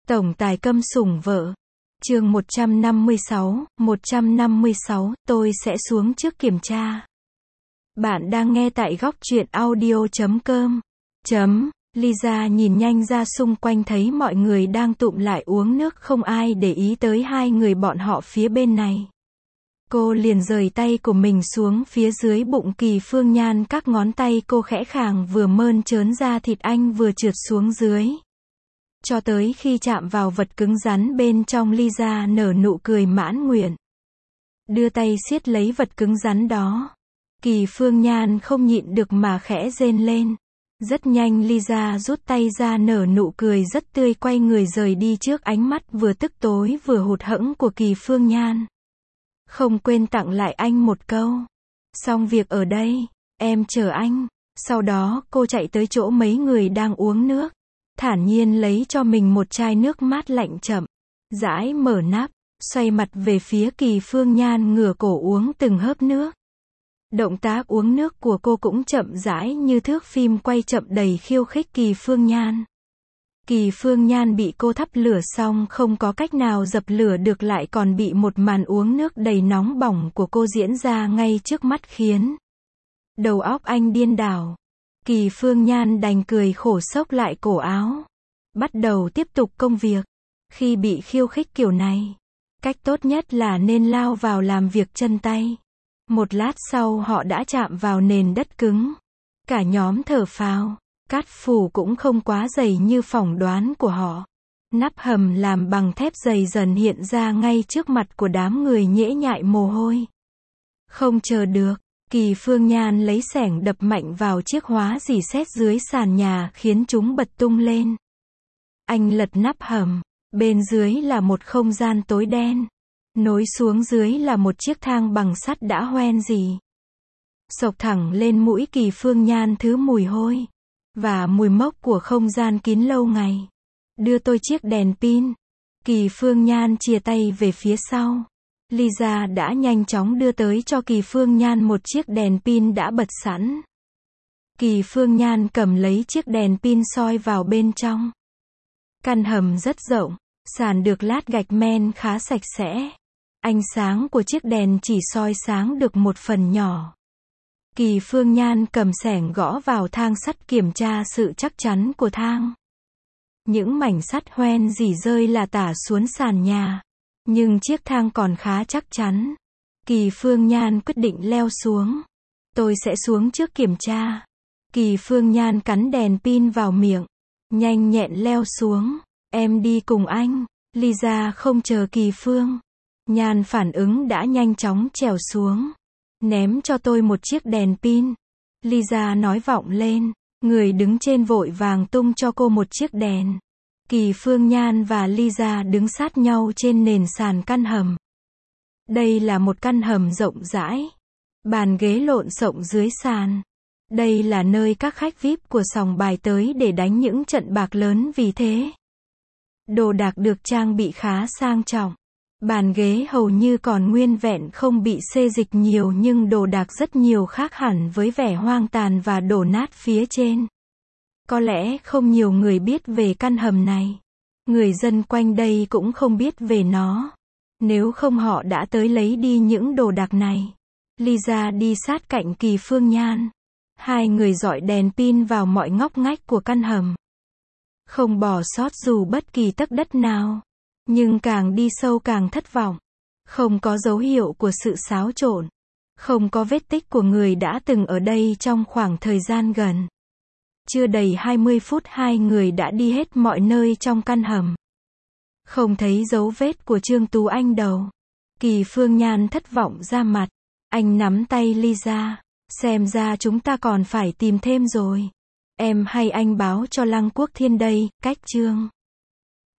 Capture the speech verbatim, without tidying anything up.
Tổng tài câm sủng vợ. Chương một trăm năm mươi sáu, một trăm năm mươi sáu, tôi sẽ xuống trước kiểm tra. Bạn đang nghe tại góc truyện audio chấm com. Chấm. Lisa nhìn nhanh ra xung quanh thấy mọi người đang tụm lại uống nước, không ai để ý tới hai người bọn họ phía bên này. Cô liền rời tay của mình xuống phía dưới bụng Kỳ Phương Nhan, các ngón tay cô khẽ khàng vừa mơn trớn ra thịt anh vừa trượt xuống dưới. Cho tới khi chạm vào vật cứng rắn bên trong, Lisa nở nụ cười mãn nguyện. Đưa tay siết lấy vật cứng rắn đó. Kỳ Phương Nhan không nhịn được mà khẽ rên lên. Rất nhanh Lisa rút tay ra, nở nụ cười rất tươi, quay người rời đi trước ánh mắt vừa tức tối vừa hụt hẫng của Kỳ Phương Nhan. Không quên tặng lại anh một câu. Xong việc ở đây, em chờ anh. Sau đó cô chạy tới chỗ mấy người đang uống nước. Thản nhiên lấy cho mình một chai nước mát lạnh, chậm rãi mở nắp, xoay mặt về phía Kỳ Phương Nhan, ngửa cổ uống từng hớp nước. Động tác uống nước của cô cũng chậm rãi như thước phim quay chậm, đầy khiêu khích Kỳ Phương Nhan. Kỳ Phương Nhan bị cô thắp lửa xong không có cách nào dập lửa được, lại còn bị một màn uống nước đầy nóng bỏng của cô diễn ra ngay trước mắt khiến đầu óc anh điên đảo. Kỳ Phương Nhan đành cười khổ xốc lại cổ áo, bắt đầu tiếp tục công việc. Khi bị khiêu khích kiểu này, cách tốt nhất là nên lao vào làm việc chân tay. Một lát sau họ đã chạm vào nền đất cứng. Cả nhóm thở phào. Cát phủ cũng không quá dày như phỏng đoán của họ. Nắp hầm làm bằng thép dày dần hiện ra ngay trước mặt của đám người, nhễ nhại mồ hôi. Không chờ được, Kỳ Phương Nhan lấy xẻng đập mạnh vào chiếc hóa rỉ sét dưới sàn nhà, khiến chúng bật tung lên. Anh lật nắp hầm. Bên dưới là một không gian tối đen. Nối xuống dưới là một chiếc thang bằng sắt đã hoen rỉ. Xộc thẳng lên mũi Kỳ Phương Nhan thứ mùi hôi và mùi mốc của không gian kín lâu ngày. Đưa tôi chiếc đèn pin. Kỳ Phương Nhan chìa tay về phía sau. Lisa đã nhanh chóng đưa tới cho Kỳ Phương Nhan một chiếc đèn pin đã bật sẵn. Kỳ Phương Nhan cầm lấy chiếc đèn pin soi vào bên trong. Căn hầm rất rộng, sàn được lát gạch men khá sạch sẽ. Ánh sáng của chiếc đèn chỉ soi sáng được một phần nhỏ. Kỳ Phương Nhan cầm xẻng gõ vào thang sắt, kiểm tra sự chắc chắn của thang. Những mảnh sắt hoen rỉ rơi là tả xuống sàn nhà, nhưng chiếc thang còn khá chắc chắn. Kỳ Phương Nhan quyết định leo xuống. Tôi sẽ xuống trước kiểm tra. Kỳ Phương Nhan cắn đèn pin vào miệng, nhanh nhẹn leo xuống. Em đi cùng anh. Lisa không chờ Kỳ Phương Nhan phản ứng đã nhanh chóng trèo xuống. Ném cho tôi một chiếc đèn pin. Lisa nói vọng lên. Người đứng trên vội vàng tung cho cô một chiếc đèn. Kỳ Phương Nhan và Lisa đứng sát nhau trên nền sàn căn hầm. Đây là một căn hầm rộng rãi. Bàn ghế lộn xộn dưới sàn. Đây là nơi các khách vi ai pi của sòng bài tới để đánh những trận bạc lớn, vì thế đồ đạc được trang bị khá sang trọng. Bàn ghế hầu như còn nguyên vẹn, không bị xê dịch nhiều, nhưng đồ đạc rất nhiều, khác hẳn với vẻ hoang tàn và đổ nát phía trên. Có lẽ không nhiều người biết về căn hầm này. Người dân quanh đây cũng không biết về nó. Nếu không họ đã tới lấy đi những đồ đạc này. Lisa đi sát cạnh Kỳ Phương Nhan. Hai người dọi đèn pin vào mọi ngóc ngách của căn hầm. Không bỏ sót dù bất kỳ tấc đất nào. Nhưng càng đi sâu càng thất vọng. Không có dấu hiệu của sự xáo trộn. Không có vết tích của người đã từng ở đây trong khoảng thời gian gần. Chưa đầy hai mươi phút hai người đã đi hết mọi nơi trong căn hầm. Không thấy dấu vết của Trương Tú Anh đâu. Kỳ Phương Nhan thất vọng ra mặt. Anh nắm tay Lisa. Xem ra chúng ta còn phải tìm thêm rồi. Em hay anh báo cho Lăng Quốc Thiên đây. Cách chương